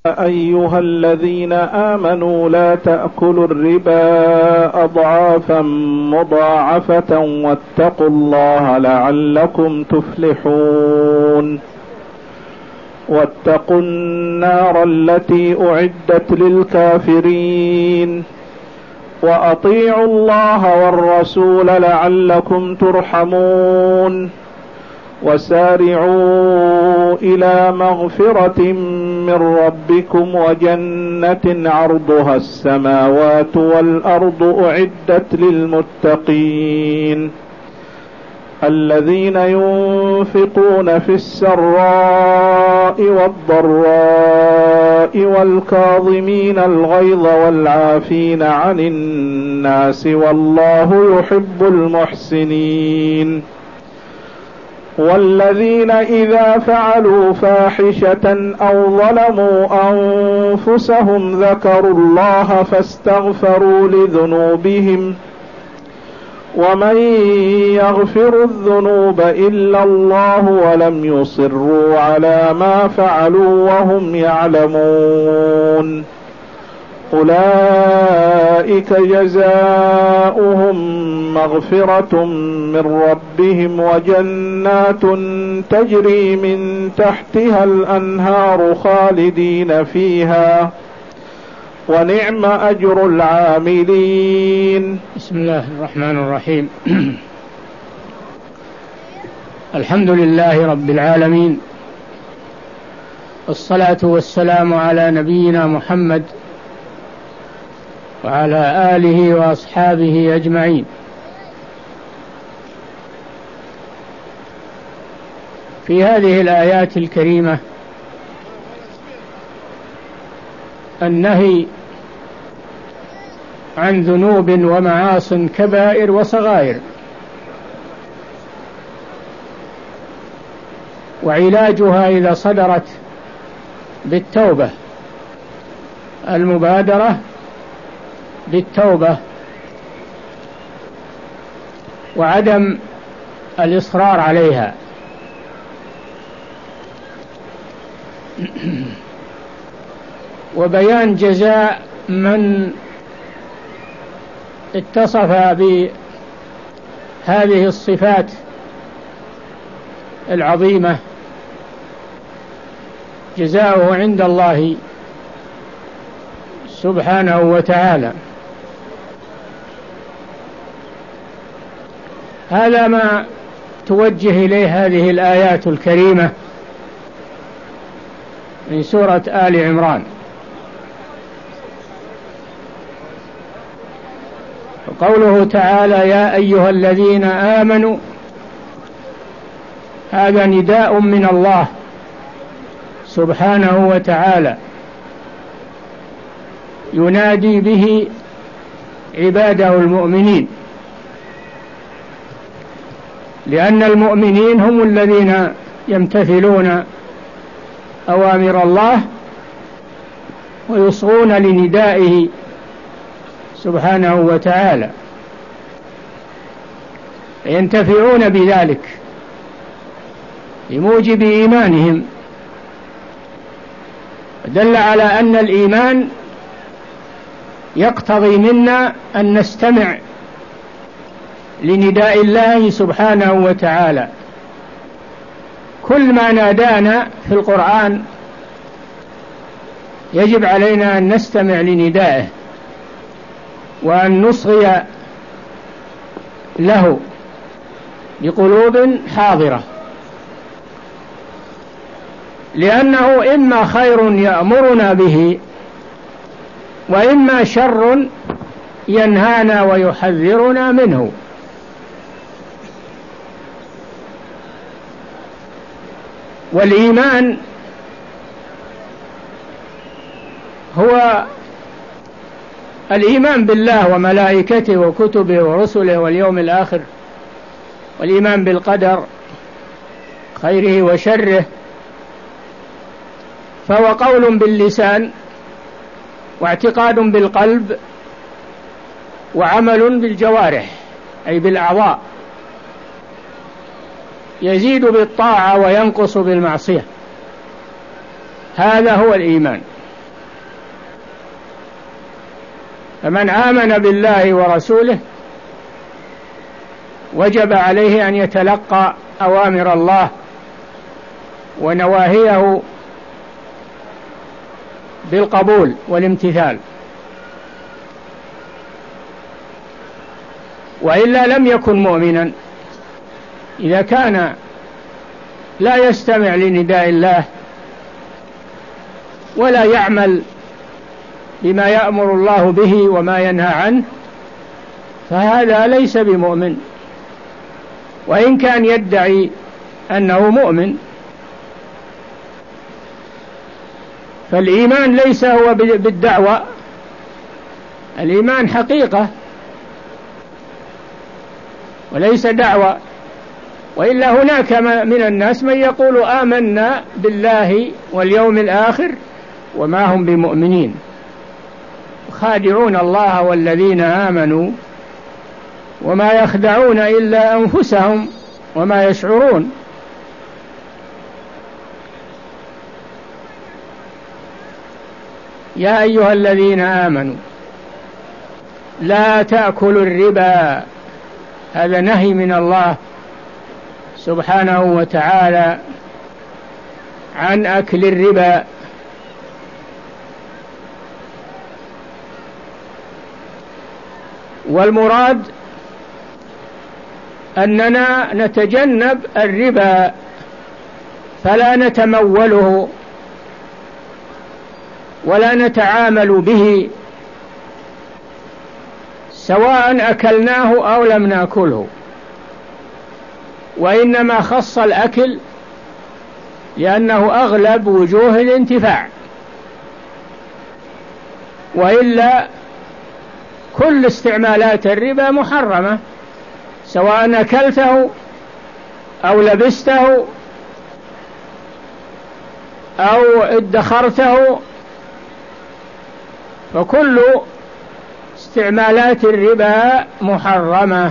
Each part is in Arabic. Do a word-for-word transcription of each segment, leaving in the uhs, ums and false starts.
أيها الذين آمنوا لا تأكلوا الربا أضعافا مضاعفة واتقوا الله لعلكم تفلحون. واتقوا النار التي أعدت للكافرين وأطيعوا الله والرسول لعلكم ترحمون. وسارعوا إلى مغفرة من ربكم وجنة عرضها السماوات والأرض أعدت للمتقين الذين ينفقون في السراء والضراء والكاظمين الغيظ والعافين عن الناس والله يحب المحسنين. والذين إذا فعلوا فاحشة أو ظلموا أنفسهم ذكروا الله فاستغفروا لذنوبهم ومن يغفر الذنوب إلا الله ولم يصروا على ما فعلوا وهم يعلمون أولئك جزاؤهم مغفرة من ربهم وجنات تجري من تحتها الأنهار خالدين فيها ونعم أجر العاملين. بسم الله الرحمن الرحيم. الحمد لله رب العالمين، والصلاة والسلام على نبينا محمد وعلى آله وأصحابه أجمعين. في هذه الآيات الكريمة النهي عن ذنوب ومعاصٍ كبائر وصغائر، وعلاجها إذا صدرت بالتوبة، المبادرة بالتوبة وعدم الإصرار عليها. وبيان جزاء من اتصف بهذه الصفات العظيمة، جزاؤه عند الله سبحانه وتعالى. هذا ما توجه إليه هذه الآيات الكريمة من سورة آل عمران. قوله تعالى يا أيها الذين آمنوا، هذا نداء من الله سبحانه وتعالى ينادي به عباده المؤمنين، لأن المؤمنين هم الذين يمتثلون أوامر الله ويصغون لندائه سبحانه وتعالى، ينتفعون بذلك بموجب إيمانهم. دل على أن الإيمان يقتضي منا أن نستمع لنداء الله سبحانه وتعالى. كل ما نادانا في القرآن يجب علينا أن نستمع لندائه وأن نصغي له بقلوب حاضرة، لأنه إما خير يأمرنا به وإما شر ينهانا ويحذرنا منه. والإيمان هو الإيمان بالله وملائكته وكتبه ورسله واليوم الآخر، والإيمان بالقدر خيره وشره. فهو قول باللسان واعتقاد بالقلب وعمل بالجوارح أي بالأعضاء، يزيد بالطاعة وينقص بالمعصية. هذا هو الإيمان. فمن آمن بالله ورسوله وجب عليه أن يتلقى أوامر الله ونواهيه بالقبول والامتثال، وإلا لم يكن مؤمنا. إذا كان لا يستمع لنداء الله ولا يعمل بما يأمر الله به وما ينهى عنه فهذا ليس بمؤمن، وإن كان يدعي أنه مؤمن. فالإيمان ليس هو بالدعوة، الإيمان حقيقة وليس دعوة. وإلا هناك من الناس من يقول آمنا بالله واليوم الآخر وما هم بمؤمنين، خادعون الله والذين آمنوا وما يخدعون إلا أنفسهم وما يشعرون. يا أيها الذين آمنوا لا تأكلوا الربا، هذا نهي من الله سبحانه وتعالى عن أكل الربا. والمراد أننا نتجنب الربا فلا نتموله ولا نتعامل به، سواء أكلناه أو لم نأكله. وإنما خص الأكل لأنه أغلب وجوه الانتفاع، وإلا كل استعمالات الربا محرمة، سواء أكلته أو لبسته أو ادخرته، فكل استعمالات الربا محرمة.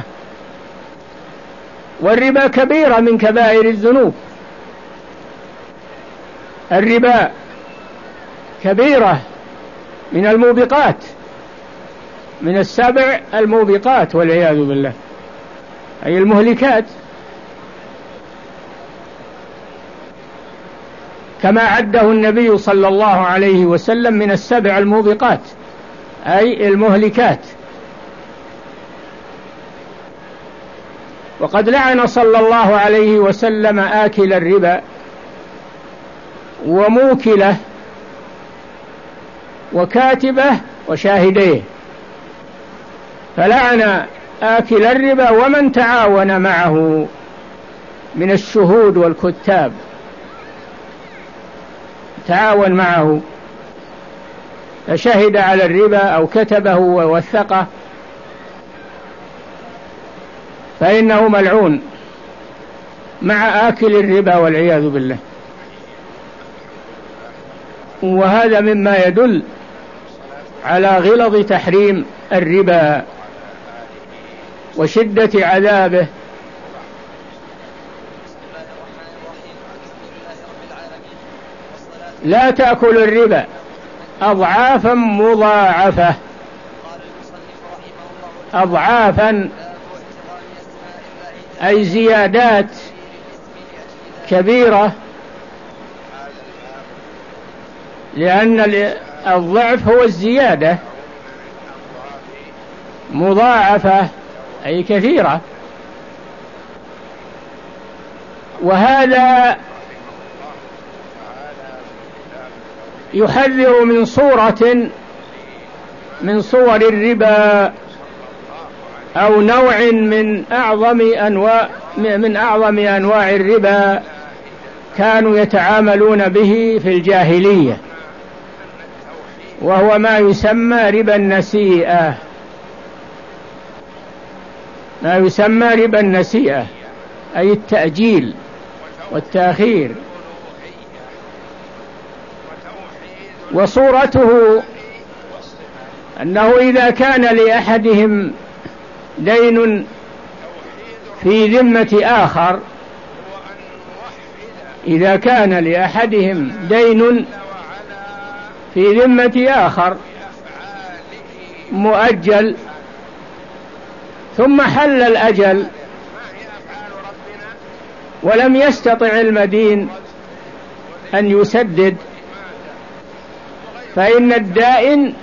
والربا كبيرة من كبائر الذنوب، الربا كبيرة من الموبقات، من السبع الموبقات والعياذ بالله، أي المهلكات، كما عده النبي صلى الله عليه وسلم من السبع الموبقات أي المهلكات. وقد لعن صلى الله عليه وسلم آكل الربا وموكله وكاتبه وشاهديه، فلعن آكل الربا ومن تعاون معه من الشهود والكتاب، تعاون معه فشهد على الربا أو كتبه ووثقه فإنه ملعون مع آكل الربا والعياذ بالله. وهذا مما يدل على غلظ تحريم الربا وشدة عذابه. لا تأكل الربا أضعافا مضاعفة، أضعافا أي زيادات كبيرة، لأن الضعف هو الزيادة، مضاعفة أي كثيرة. وهذا يحذر من صورة من صور الربا أو نوع من أعظم أنواع من أعظم أنواع الربا كانوا يتعاملون به في الجاهلية، وهو ما يسمى ربا النسيئة، ما يسمى ربا النسيئة أي التأجيل والتأخير. وصورته أنه إذا كان لأحدهم دين في ذمة آخر، إذا كان لأحدهم دين في ذمة آخر مؤجل ثم حل الأجل ولم يستطع المدين أن يسدد، فإن الدائن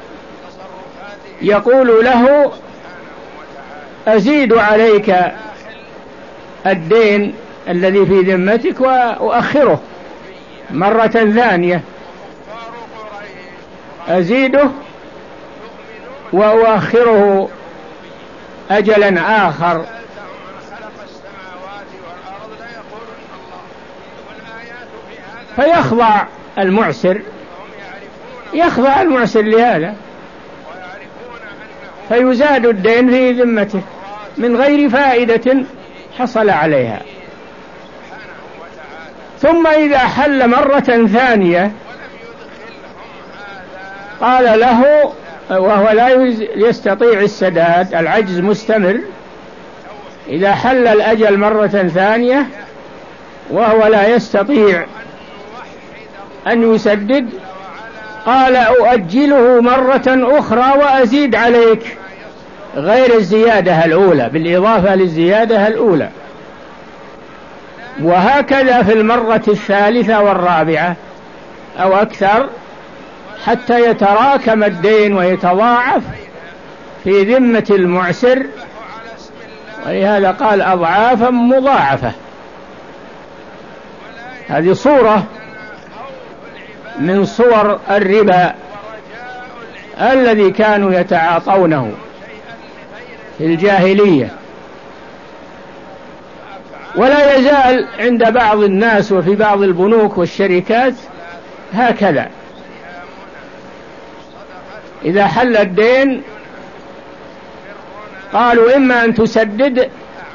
يقول له أزيد عليك الدين الذي في ذمتك وأؤخره مرة ثانية، أزيده وأؤخره أجلا آخر. فيخضع المعسر يخضع المعسر لهذا، فيزاد الدين في ذمته من غير فائدة حصل عليها. ثم إذا حل مرة ثانية قال له وهو لا يستطيع السداد، العجز مستمر، إذا حل الأجل مرة ثانية وهو لا يستطيع أن يسدد قال أؤجله مرة أخرى وأزيد عليك غير الزيادة الأولى، بالإضافة للزيادة الأولى. وهكذا في المرة الثالثة والرابعة أو أكثر حتى يتراكم الدين ويتضاعف في ذمة المعسر، ولهذا قال أضعافا مضاعفة. هذه صورة من صور الربا الذي كانوا يتعاطونه في الجاهلية. ولا يزال عند بعض الناس وفي بعض البنوك والشركات هكذا، إذا حل الدين قالوا إما أن تسدد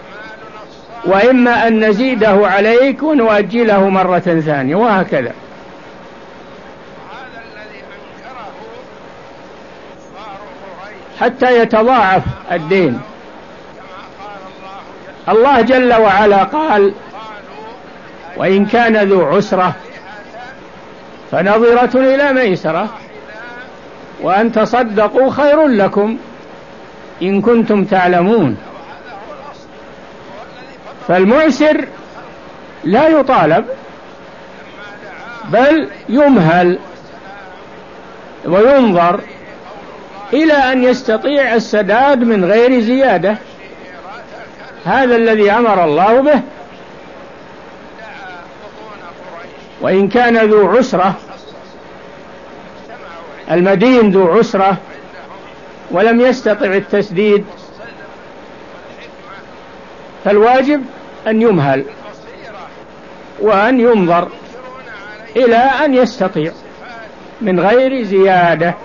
وإما أن نزيده عليك ونؤجله مرة ثانية، وهكذا. حتى يتضاعف الدين. الله جل وعلا قال وإن كان ذو عسرة فنظرة إلى ميسرة وأن تصدقوا خير لكم إن كنتم تعلمون. فالمعسر لا يطالب بل يمهل وينظر إلى أن يستطيع السداد من غير زيادة. هذا الذي أمر الله به. وإن كان ذو عسرة، المدين ذو عسرة ولم يستطع التسديد، فالواجب أن يمهل وأن ينظر إلى أن يستطيع من غير زيادة.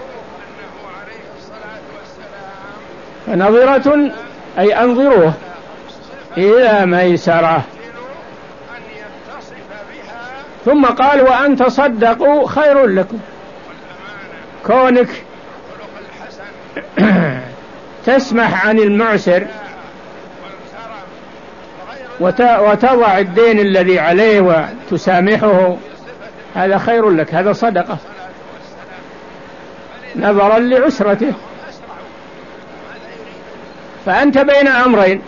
فنظرة أي أنظروه إلى ميسرة. ثم قال وأن تصدقوا خير لكم. كونك تسمح عن المعسر وتضع الدين الذي عليه وتسامحه، هذا خير لك، هذا صدقة نظرا لعسرته. فأنت بين أمرين،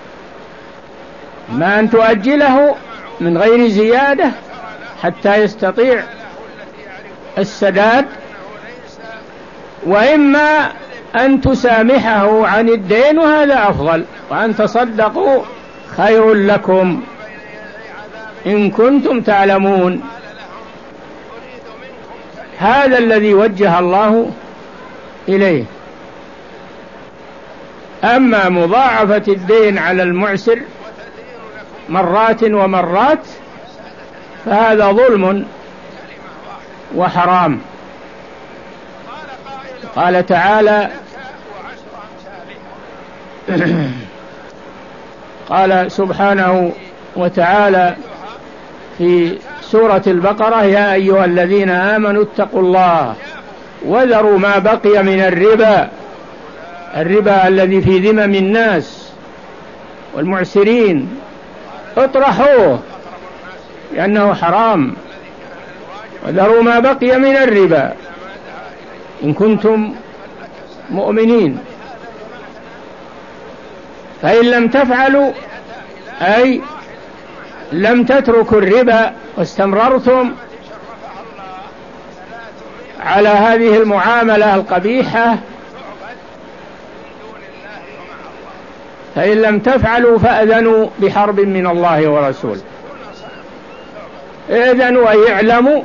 ما أن تؤجله من غير زيادة حتى يستطيع السداد، وإما أن تسامحه عن الدين، وهذا أفضل. وأن تصدقوا خير لكم إن كنتم تعلمون. هذا الذي وجه الله إليه. أما مضاعفة الدين على المعسر مرات ومرات فهذا ظلم وحرام. قال تعالى قال سبحانه وتعالى في سورة البقرة يا أيها الذين آمنوا اتقوا الله وذروا ما بقي من الربا، الربا الذي في ذمم الناس والمعسرين، اطرحوه لأنه حرام. وذروا ما بقي من الربا إن كنتم مؤمنين. فإن لم تفعلوا أي لم تتركوا الربا واستمررتم على هذه المعاملة القبيحة، فإن لم تفعلوا فأذنوا بحرب من الله ورسوله. إذنوا أي اعلموا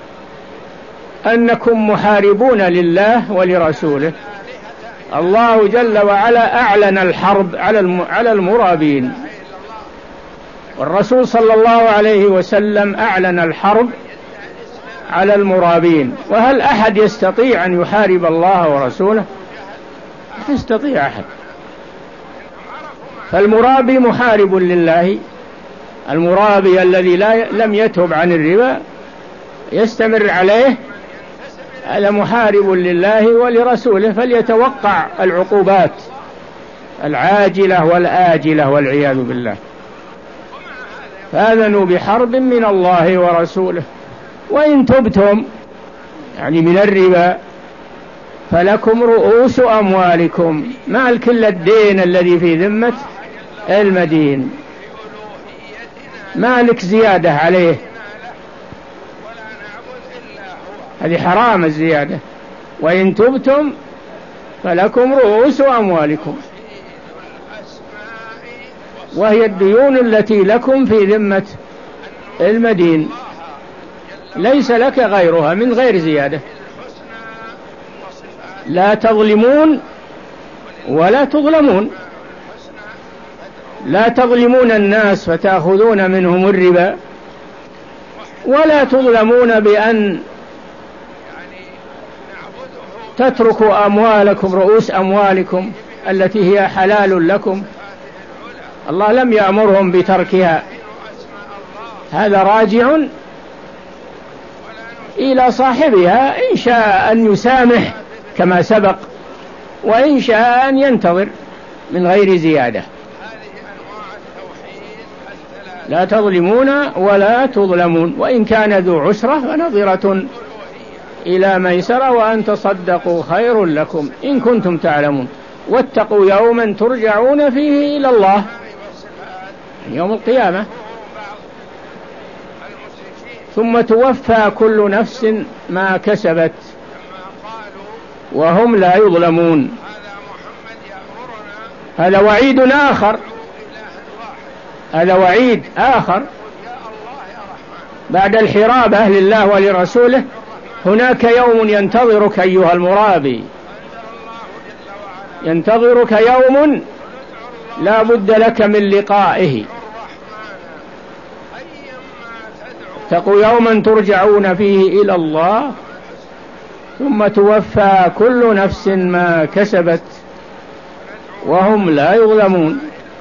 أنكم محاربون لله ولرسوله. الله جل وعلا أعلن الحرب على المرابين، والرسول صلى الله عليه وسلم أعلن الحرب على المرابين. وهل أحد يستطيع أن يحارب الله ورسوله؟ لا يستطيع أحد. فالمرابي محارب لله، المرابي الذي لا لم يتب عن الربا يستمر عليه هذا محارب لله ولرسوله، فليتوقع العقوبات العاجلة والآجلة والعياذ بالله. فآذنوا بحرب من الله ورسوله. وإن تبتم يعني من الربا فلكم رؤوس أموالكم، مال كل الدين الذي في ذمة المدين، مالك زيادة عليه، هذه حرام الزيادة. وإن تبتم فلكم رؤوس أموالكم، وهي الديون التي لكم في ذمة المدين، ليس لك غيرها من غير زيادة. لا تظلمون ولا تظلمون، لا تظلمون الناس فتأخذون منهم الربا، ولا تظلمون بأن تتركوا أموالكم رؤوس أموالكم التي هي حلال لكم. الله لم يأمرهم بتركها، هذا راجع إلى صاحبها، إن شاء أن يسامح كما سبق، وإن شاء أن ينتظر من غير زيادة. لا تظلمون ولا تظلمون، وإن كان ذو عسرة فنظرة إلى ميسرة وأن تصدقوا خير لكم إن كنتم تعلمون. واتقوا يوما ترجعون فيه إلى الله، يوم القيامة، ثم توفى كل نفس ما كسبت وهم لا يظلمون. هذا وعيد آخر، هذا وعيد آخر بعد الحرابة لله ولرسوله. هناك يوم ينتظرك أيها المرابي، ينتظرك يوم لا بد لك من لقائه. اتقوا يوما ترجعون فيه إلى الله ثم توفى كل نفس ما كسبت وهم لا يظلمون.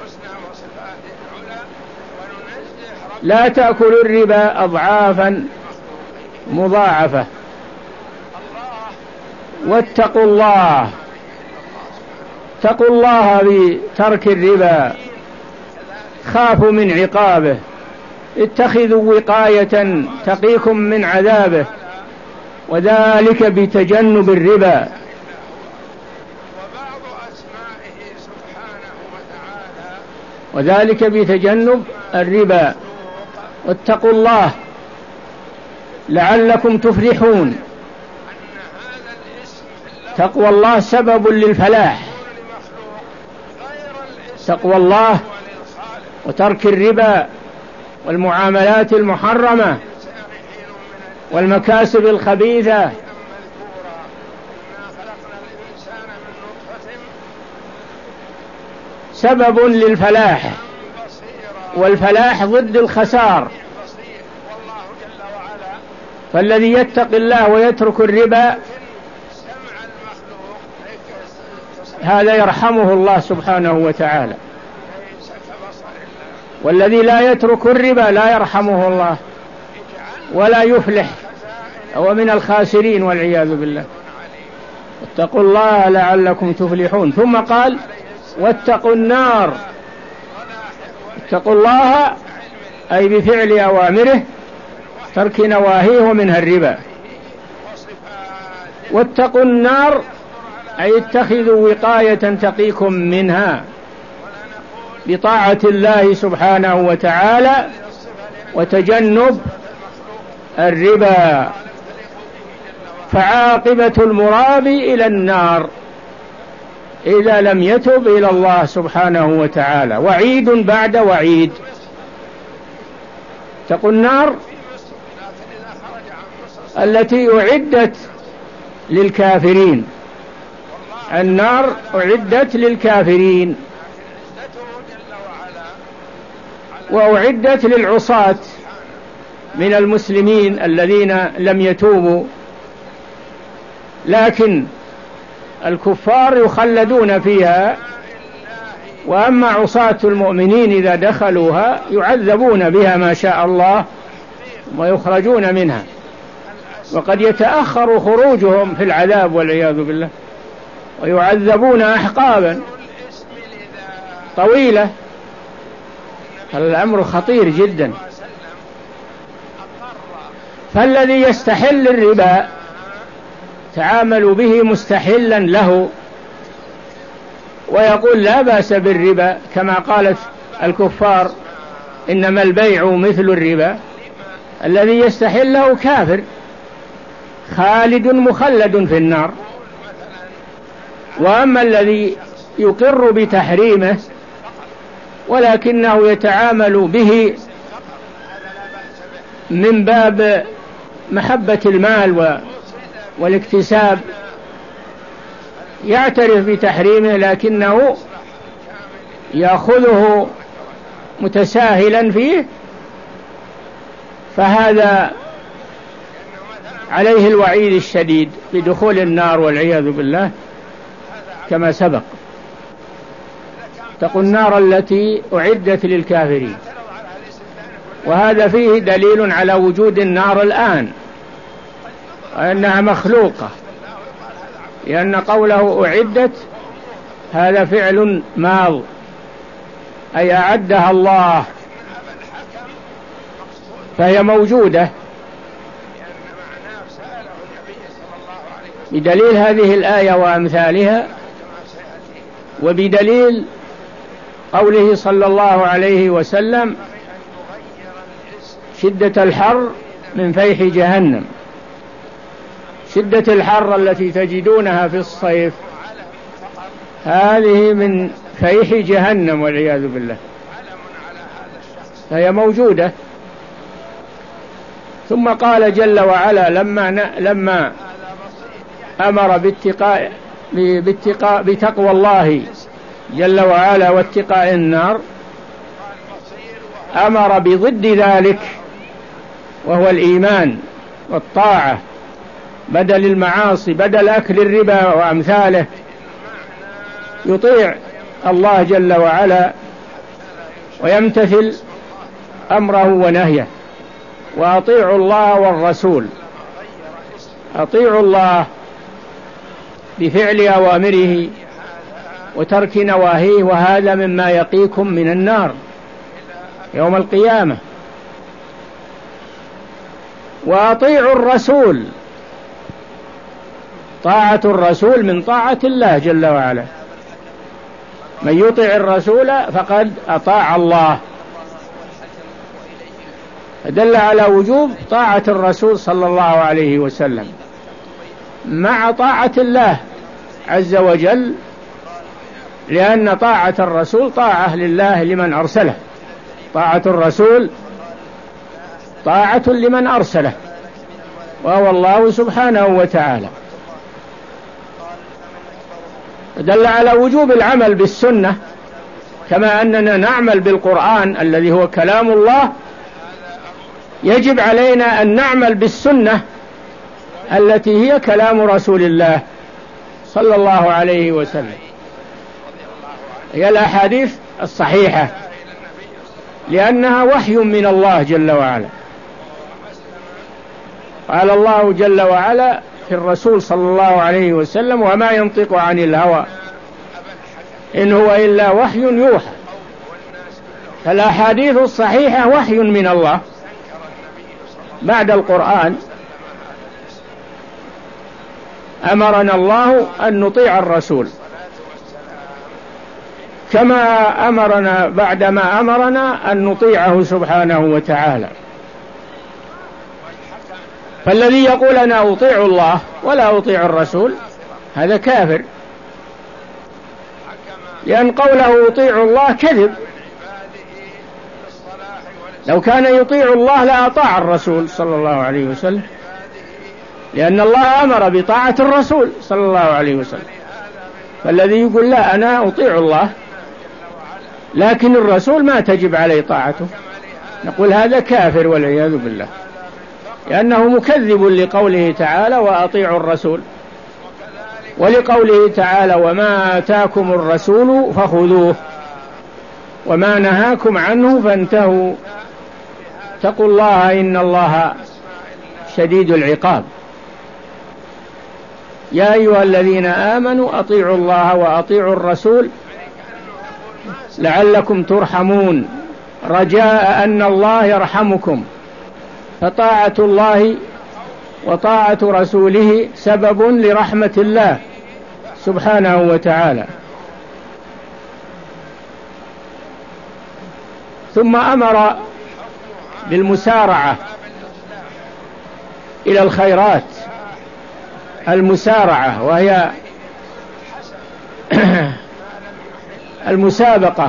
لا تأكلوا الربا أضعافا مضاعفة، واتقوا الله، اتقوا الله بترك الربا، خافوا من عقابه، اتخذوا وقاية تقيكم من عذابه، وذلك بتجنب الربا. وذلك بتجنب الربا. واتقوا الله لعلكم تفلحون. تقوى الله سبب للفلاح، تقوى الله وترك الربا والمعاملات المحرمة والمكاسب الخبيثة سبب للفلاح، والفلاح ضد الخسار. فالذي يتق الله ويترك الربا هذا يرحمه الله سبحانه وتعالى، والذي لا يترك الربا لا يرحمه الله ولا يفلح، هو من الخاسرين والعياذ بالله. اتقوا الله لعلكم تفلحون. ثم قال واتقوا النار. اتقوا الله أي بفعل أوامره، ترك نواهيه منها الربا. واتقوا النار أي اتخذوا وقاية تقيكم منها بطاعة الله سبحانه وتعالى وتجنب الربا، فعاقبة المرابي إلى النار إذا لم يتب إلى الله سبحانه وتعالى. وعيد بعد وعيد. اتقوا النار التي أعدت للكافرين، النار أعدت للكافرين وأعدت للعصاة من المسلمين الذين لم يتوبوا، لكن الكفار يخلدون فيها، وأما عصاة المؤمنين إذا دخلوها يعذبون بها ما شاء الله ويخرجون منها، وقد يتأخر خروجهم في العذاب والعياذ بالله، ويعذبون أحقابا طويلة. الأمر خطير جدا. فالذي يستحل الربا تعاملوا به مستحلا له ويقول لا بأس بالربا كما قالت الكفار إنما البيع مثل الربا، الذي يستحله كافر خالد مخلد في النار. وأما الذي يقر بتحريمه ولكنه يتعامل به من باب محبة المال والاكتساب، يعترف بتحريمه لكنه يأخذه متساهلا فيه، فهذا عليه الوعيد الشديد بدخول النار والعياذ بالله كما سبق. اتقوا النار التي أعدت للكافرين. وهذا فيه دليل على وجود النار الآن وأنها مخلوقة، لأن قوله أعدت هذا فعل ماض، أي أعدها الله، فهي موجودة بدليل هذه الآية وأمثالها، وبدليل قوله صلى الله عليه وسلم شدة الحر من فيح جهنم. شدة الحر التي تجدونها في الصيف هذه من فيح جهنم والعياذ بالله، فهي موجودة. ثم قال جل وعلا لما لما أمر باتقاء باتقاء بتقوى الله جل وعلا واتقاء النار، أمر بضد ذلك وهو الإيمان والطاعة بدل المعاصي، بدل أكل الربا وأمثاله، يطيع الله جل وعلا ويمتثل أمره ونهيه. وأطيعوا الله والرسول، أطيعوا الله بفعل أوامره وترك نواهيه، وهذا مما يقيكم من النار يوم القيامة. وأطيعوا الرسول، طاعة الرسول من طاعة الله جل وعلا، من يطع الرسول فقد أطاع الله، فدل على وجوب طاعة الرسول صلى الله عليه وسلم مع طاعة الله عز وجل، لأن طاعة الرسول طاعة لله لمن أرسله، طاعة الرسول طاعة لمن أرسله وهو الله سبحانه وتعالى. دل على وجوب العمل بالسنة، كما أننا نعمل بالقرآن الذي هو كلام الله، يجب علينا أن نعمل بالسنة التي هي كلام رسول الله صلى الله عليه وسلم، هي الأحاديث الصحيحة، لأنها وحي من الله جل وعلا. قال الله جل وعلا في الرسول صلى الله عليه وسلم وما ينطق عن الهوى إن هو إلا وحي يوحى. فالأحاديث الصحيحة وحي من الله بعد القرآن. أمرنا الله أن نطيع الرسول كما أمرنا بعدما أمرنا أن نطيعه سبحانه وتعالى. فالذي يقول أنا أطيع الله ولا أطيع الرسول هذا كافر، لأن قوله أطيع الله كذب. لو كان يطيع الله لأطاع الرسول صلى الله عليه وسلم، لأن الله أمر بطاعة الرسول صلى الله عليه وسلم. فالذي يقول لا أنا أطيع الله لكن الرسول ما تجب عليه طاعته، نقول هذا كافر والعياذ بالله، لأنه مكذب لقوله تعالى وأطيعوا الرسول، ولقوله تعالى وما آتاكم الرسول فخذوه وما نهاكم عنه فانتهوا اتقوا الله إن الله شديد العقاب. يا أيها الذين آمنوا أطيعوا الله وأطيعوا الرسول لعلكم ترحمون، رجاء أن الله يرحمكم. فطاعة الله وطاعة رسوله سبب لرحمة الله سبحانه وتعالى. ثم أمر بالمسارعة إلى الخيرات، المسارعة وهي المسابقة،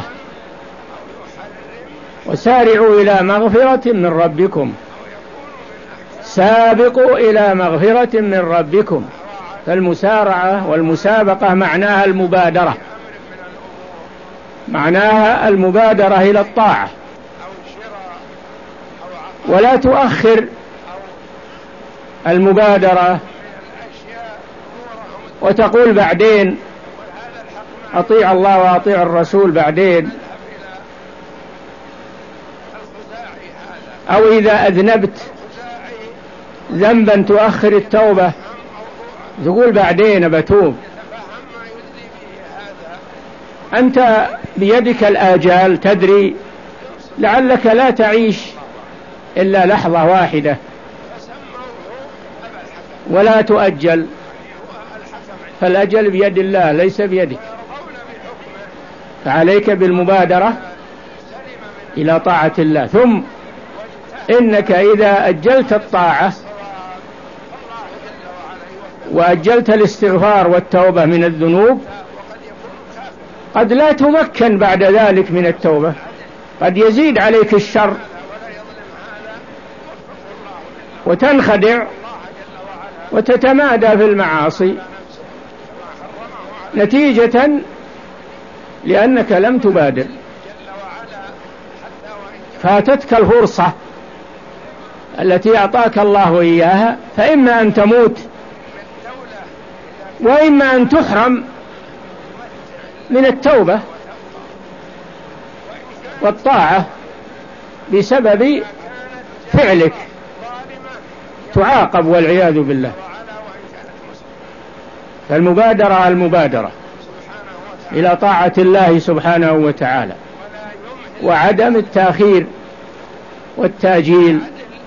وسارعوا إلى مغفرة من ربكم، سابقوا إلى مغفرة من ربكم. فالمسارعة والمسابقة معناها المبادرة، معناها المبادرة إلى الطاعة، ولا تؤخر المبادرة وتقول بعدين أطيع الله وأطيع الرسول بعدين، أو إذا أذنبت ذنبا تؤخر التوبة تقول بعدين بتوب. أنت بيدك الآجال، تدري لعلك لا تعيش إلا لحظة واحدة ولا تؤجل، فالأجل بيد الله ليس بيدك، فعليك بالمبادرة إلى طاعة الله. ثم إنك إذا أجلت الطاعة وأجلت الاستغفار والتوبة من الذنوب قد لا تمكن بعد ذلك من التوبة، قد يزيد عليك الشر وتنخدع وتتمادى في المعاصي نتيجة لأنك لم تبادر، فاتتك الفرصة التي أعطاك الله إياها، فإما أن تموت وإما أن تحرم من التوبة والطاعة بسبب فعلك، تعاقب والعياذ بالله. فالمبادرة المبادرة إلى طاعة الله سبحانه وتعالى، وعدم التأخير والتأجيل.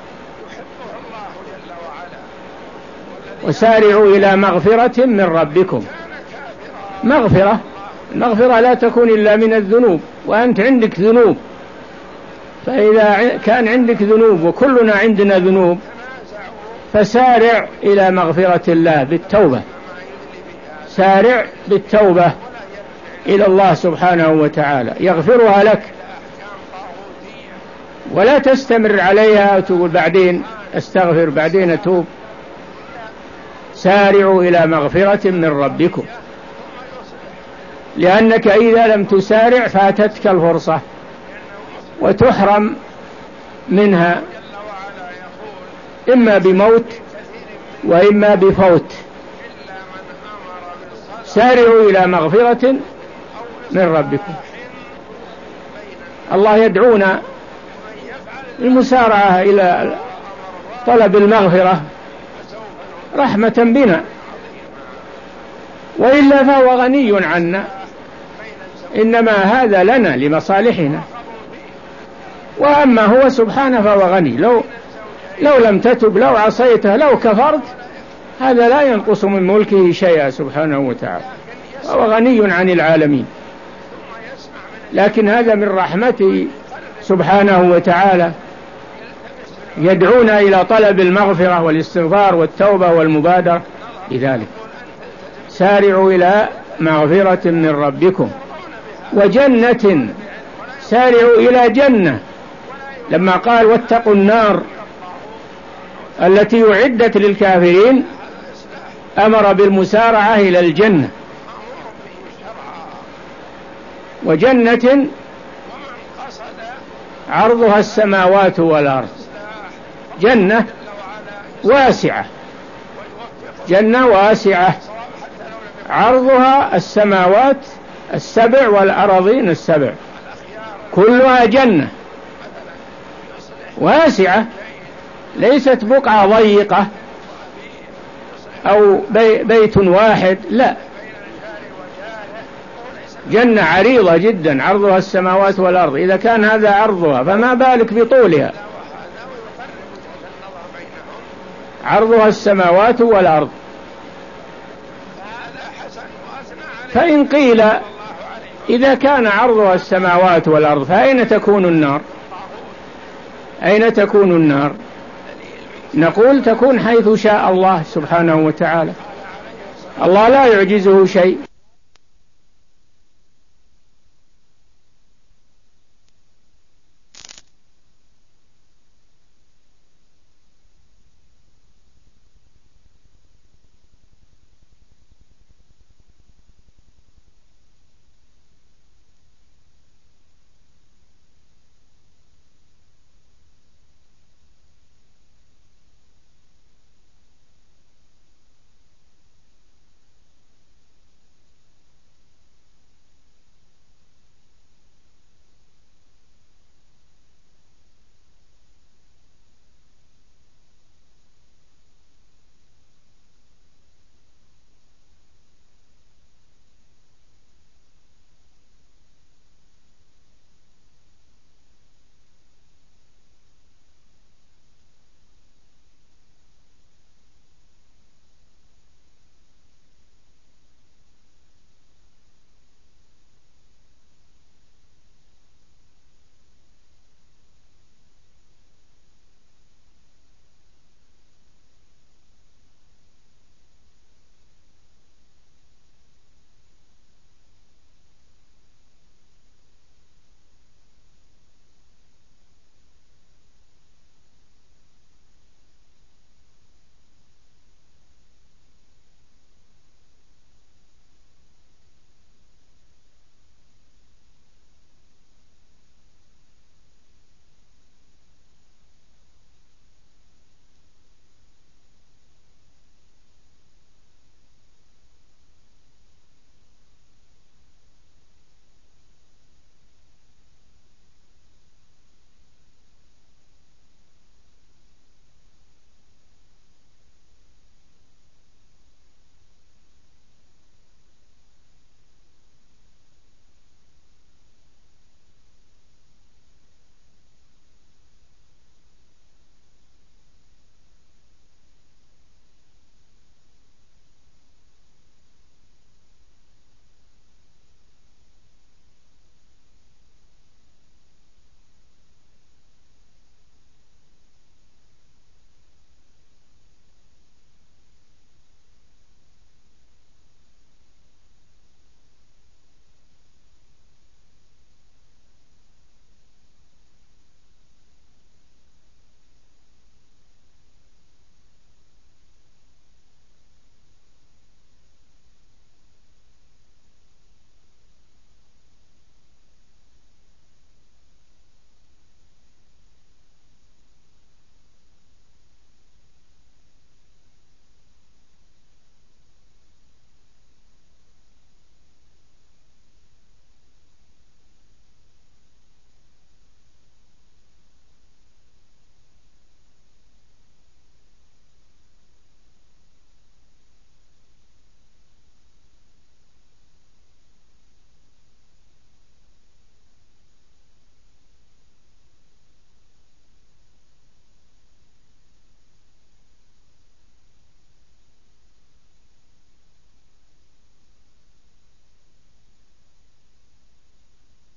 وسارعوا إلى مغفرة من ربكم. مغفرة المغفرة لا تكون إلا من الذنوب، وأنت عندك ذنوب، فإذا كان عندك ذنوب وكلنا عندنا ذنوب فسارع إلى مغفرة الله بالتوبة، سارع بالتوبة إلى الله سبحانه وتعالى يغفرها لك، ولا تستمر عليها وتقول بعدين استغفر بعدين أتوب. سارعوا إلى مغفرة من ربكم، لأنك إذا لم تسارع فاتتك الفرصة وتحرم منها، إما بموت وإما بفوت. سارعوا إلى مغفرة من ربكم. الله يدعونا المسارعة إلى طلب المغفرة رحمة بنا، وإلا فهو غني عنا، إنما هذا لنا لمصالحنا، وأما هو سبحانه فهو غني. لو لو لم تتب، لو عصيته، لو كفرت هذا لا ينقص من ملكه شيئا سبحانه وتعالى، وهو غني عن العالمين. لكن هذا من رحمته سبحانه وتعالى، يدعونا إلى طلب المغفرة والاستغفار والتوبة والمبادرة لذلك. سارعوا إلى مغفرة من ربكم وجنة، سارعوا إلى جنة، لما قال واتقوا النار التي أعدت للكافرين أمر بالمسارعة إلى الجنة. وجنة عرضها السماوات والأرض، جنة واسعة، جنة واسعة عرضها السماوات السبع والأراضين السبع، كلها جنة واسعة، ليست بقعة ضيقة أو بيت واحد، لا، جنة عريضة جدا عرضها السماوات والأرض. إذا كان هذا عرضها فما بالك بطولها، عرضها السماوات والأرض. فإن قيل إذا كان عرضها السماوات والأرض فأين تكون النار؟ أين تكون النار؟ نقول تكون حيث شاء الله سبحانه وتعالى، الله لا يعجزه شيء.